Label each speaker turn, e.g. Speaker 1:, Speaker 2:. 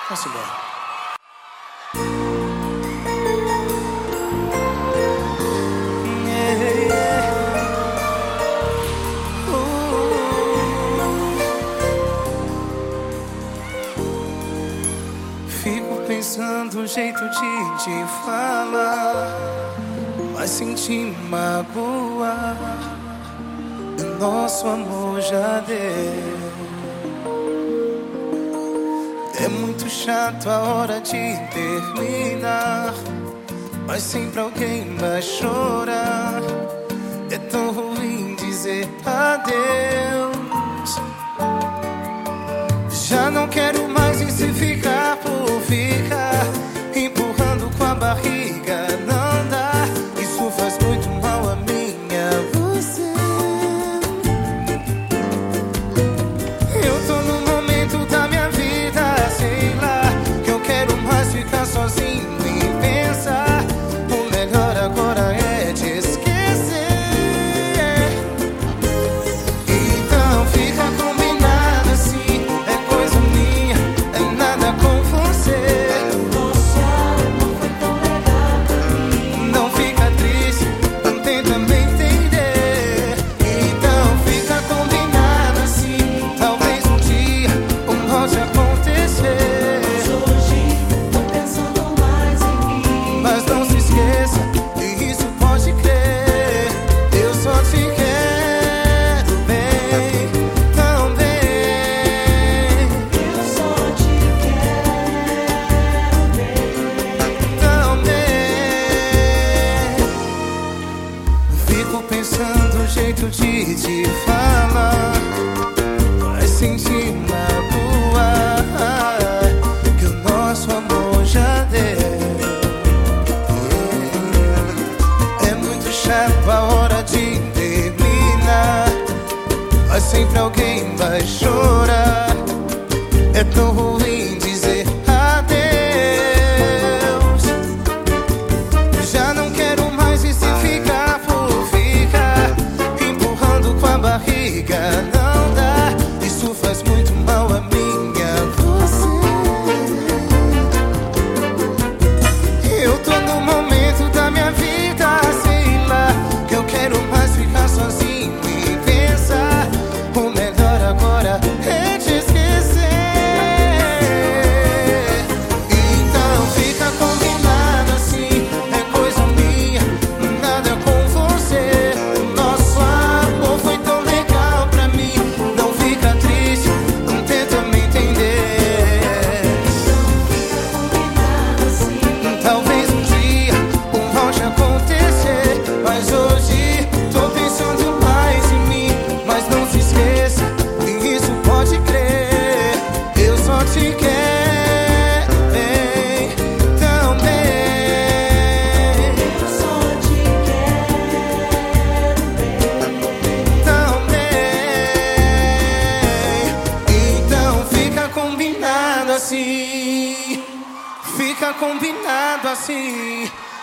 Speaker 1: Vamos embora.
Speaker 2: Fico pensando o jeito de te falar, mas sem te magoar. Nosso amor já deu. É muito chato a hora de terminar, mas sempre alguém vai chorar. É tão ruim dizer adeus. Já não quero mais e se ficar por ficar, empurrando com a barriga não dá. Isso faz muito mal a mim, a você. Eu tô num momento da minha vida, sei lá, que eu quero mais ficar sozinho e pensar. O melhor agora é te esquecer. Então fica combinado assim, é coisa minha, é nada com você.
Speaker 3: Nosso amor foi tão legal pra mim.
Speaker 2: Não fica triste, não tenta me entender. Então fica combinado assim, talvez um dia volte a acontecer.
Speaker 3: Mas hoje tô pensando mais em mim.
Speaker 2: Mas não se esqueça, e isso pode crer, eu só te quero bem, tão bem.
Speaker 3: Eu só te quero bem.
Speaker 2: Tão bem. Fico pensando o jeito de te falar, mas sem te magoar, que o nosso amor já deu. É muito chato a hora de terminar, mas sempre alguém vai chorar. É tão ruim dizer adeus. Já não quero mais e se ficar por ficar, empurrando com a barriga não dá. Isso faz muito mal a mim, a você. Eu tô no momento da minha vida, sei lá, que eu quero mais ficar sozinho e pensar. O melhor agora é te esquecer. Então fica combinado assim, é coisa minha, nada com você. Nosso amor foi tão legal pra mim. Não fica triste, não tenta me entender.
Speaker 3: Combinado assim.
Speaker 2: Talvez um dia volte a acontecer, mas hoje tô pensando mais em mim. Mas não se esqueça, e isso pode crer, eu só te quero bem, tão bem.
Speaker 3: Eu só te quero bem.
Speaker 2: Tão bem. Então fica combinado assim, fica combinado assim.